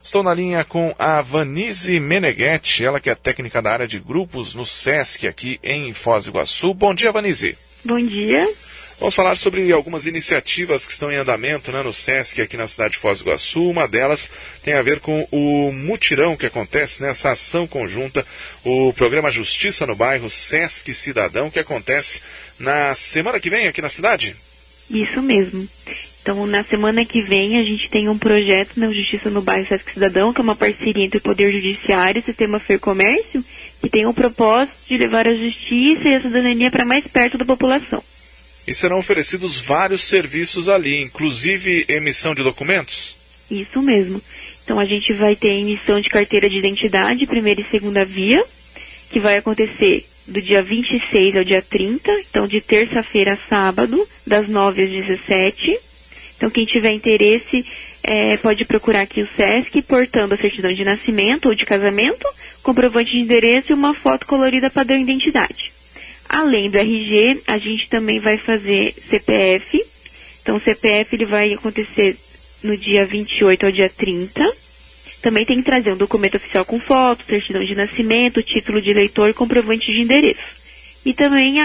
Estou na linha com a Vanise Meneghetti, ela que é técnica da área de grupos no SESC aqui em Foz do Iguaçu. Bom dia, Vanise. Bom dia. Vamos falar sobre algumas iniciativas que estão em andamento, né, no SESC aqui na cidade de Foz do Iguaçu. Uma delas tem a ver com o mutirão que acontece nessa ação conjunta, o programa Justiça no Bairro SESC Cidadão, que acontece na semana que vem aqui na cidade. Isso mesmo. Então, na semana que vem, a gente tem um projeto na Justiça no Bairro SESC Cidadão, que é uma parceria entre o Poder Judiciário e o Sistema Fer Comércio, que tem o propósito de levar a justiça e a cidadania para mais perto da população. E serão oferecidos vários serviços ali, inclusive emissão de documentos? Isso mesmo. Então, a gente vai ter emissão de carteira de identidade, primeira e segunda via, que vai acontecer do dia 26 ao dia 30, então de terça-feira a sábado, das 9 às 17. Então, quem tiver interesse pode procurar aqui o SESC, portando a certidão de nascimento ou de casamento, comprovante de endereço e uma foto colorida padrão identidade. Além do RG, a gente também vai fazer CPF. Então, o CPF ele vai acontecer no dia 28 ao dia 30. Também tem que trazer um documento oficial com foto, certidão de nascimento, título de eleitor e comprovante de endereço. E também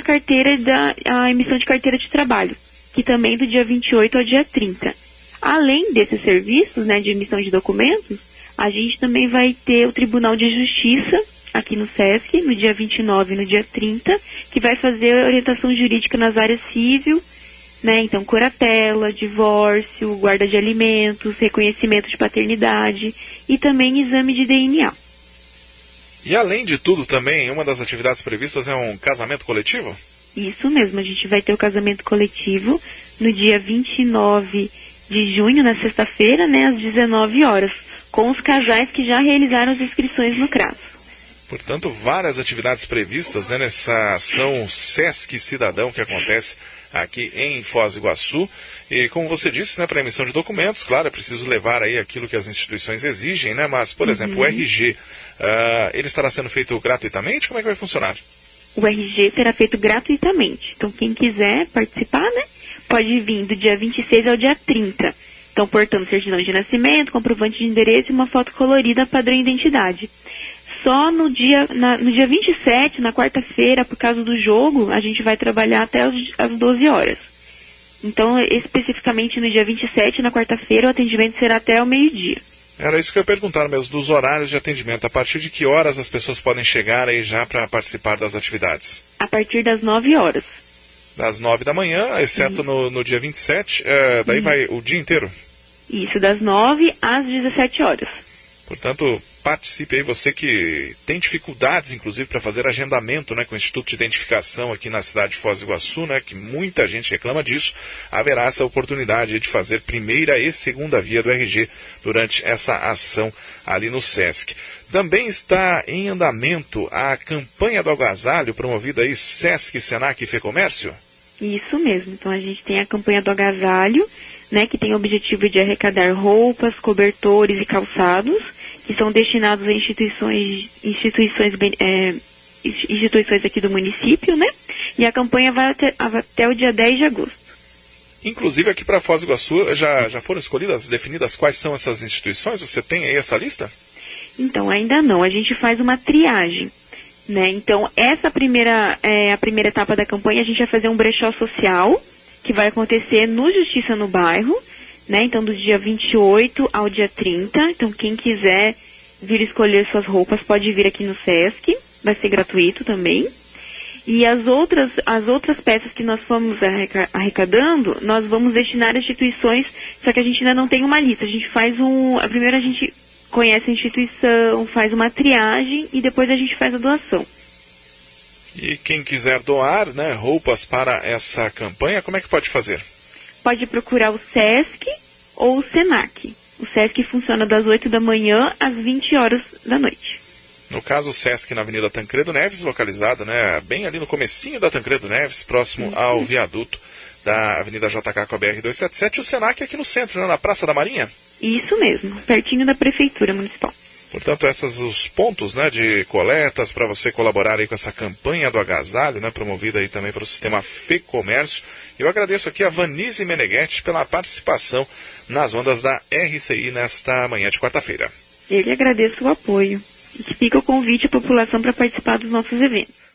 a emissão de carteira de trabalho, que também do dia 28 ao dia 30. Além desses serviços, né, de emissão de documentos, a gente também vai ter o Tribunal de Justiça aqui no SESC, no dia 29 e no dia 30, que vai fazer orientação jurídica nas áreas civil, né, então curatela, divórcio, guarda de alimentos, reconhecimento de paternidade e também exame de DNA. E além de tudo também, uma das atividades previstas é um casamento coletivo? Isso mesmo, a gente vai ter o casamento coletivo no dia 29 de junho, na sexta-feira, né, às 19 horas, com os casais que já realizaram as inscrições no CRAS. Portanto, várias atividades previstas, né, nessa ação SESC Cidadão que acontece aqui em Foz do Iguaçu. E como você disse, né, para emissão de documentos, claro, é preciso levar aí aquilo que as instituições exigem, né, mas, por exemplo, o RG, ele estará sendo feito gratuitamente? Como é que vai funcionar? O RG será feito gratuitamente. Então, quem quiser participar, né, pode vir do dia 26 ao dia 30. Então, portando certidão de nascimento, comprovante de endereço e uma foto colorida padrão identidade. Só no dia 27, na quarta-feira, por causa do jogo, a gente vai trabalhar até as 12 horas. Então, especificamente no dia 27, na quarta-feira, o atendimento será até ao meio-dia. Era isso que eu ia perguntar mesmo, dos horários de atendimento. A partir de que horas as pessoas podem chegar aí já para participar das atividades? A partir das 9 horas. Das 9 da manhã, exceto no dia 27, daí vai o dia inteiro? Isso, das 9 às 17 horas. Portanto, participe aí, você que tem dificuldades, inclusive, para fazer agendamento, né, com o Instituto de Identificação aqui na cidade de Foz do Iguaçu, né, que muita gente reclama disso. Haverá essa oportunidade de fazer primeira e segunda via do RG durante essa ação ali no SESC. Também está em andamento a campanha do agasalho, promovida aí SESC, Senac e Fecomércio? Isso mesmo. Então, a gente tem a campanha do agasalho, né, que tem o objetivo de arrecadar roupas, cobertores e calçados, que são destinados a instituições aqui do município, né? E a campanha vai até o dia 10 de agosto. Inclusive aqui para Foz do Iguaçu já foram escolhidas, definidas quais são essas instituições? Você tem aí essa lista? Então, ainda não. A gente faz uma triagem, né? Então, a primeira etapa da campanha, a gente vai fazer um brechó social, que vai acontecer no Justiça no Bairro, né? Então, do dia 28 ao dia 30. Então, quem quiser vir escolher suas roupas, pode vir aqui no SESC. Vai ser gratuito também. E as outras peças que nós fomos arrecadando, nós vamos destinar a instituições, só que a gente ainda não tem uma lista. A gente faz primeiro a gente conhece a instituição, faz uma triagem e depois a gente faz a doação. E quem quiser doar, né, roupas para essa campanha, como é que pode fazer? Pode procurar o SESC ou o SENAC. O SESC funciona das 8 da manhã às 20 horas da noite. No caso, o SESC na Avenida Tancredo Neves, localizado, né, bem ali no comecinho da Tancredo Neves, próximo ao viaduto da Avenida JK com a BR-277, e o SENAC aqui no centro, né, na Praça da Marinha? Isso mesmo, pertinho da Prefeitura Municipal. Portanto, os pontos, né, de coletas para você colaborar aí com essa campanha do agasalho, né, promovida aí também pelo sistema Fecomércio. Eu agradeço aqui a Vanise Meneghetti pela participação nas ondas da RCI nesta manhã de quarta-feira. Eu que agradeço o apoio. E que fica o convite à população para participar dos nossos eventos.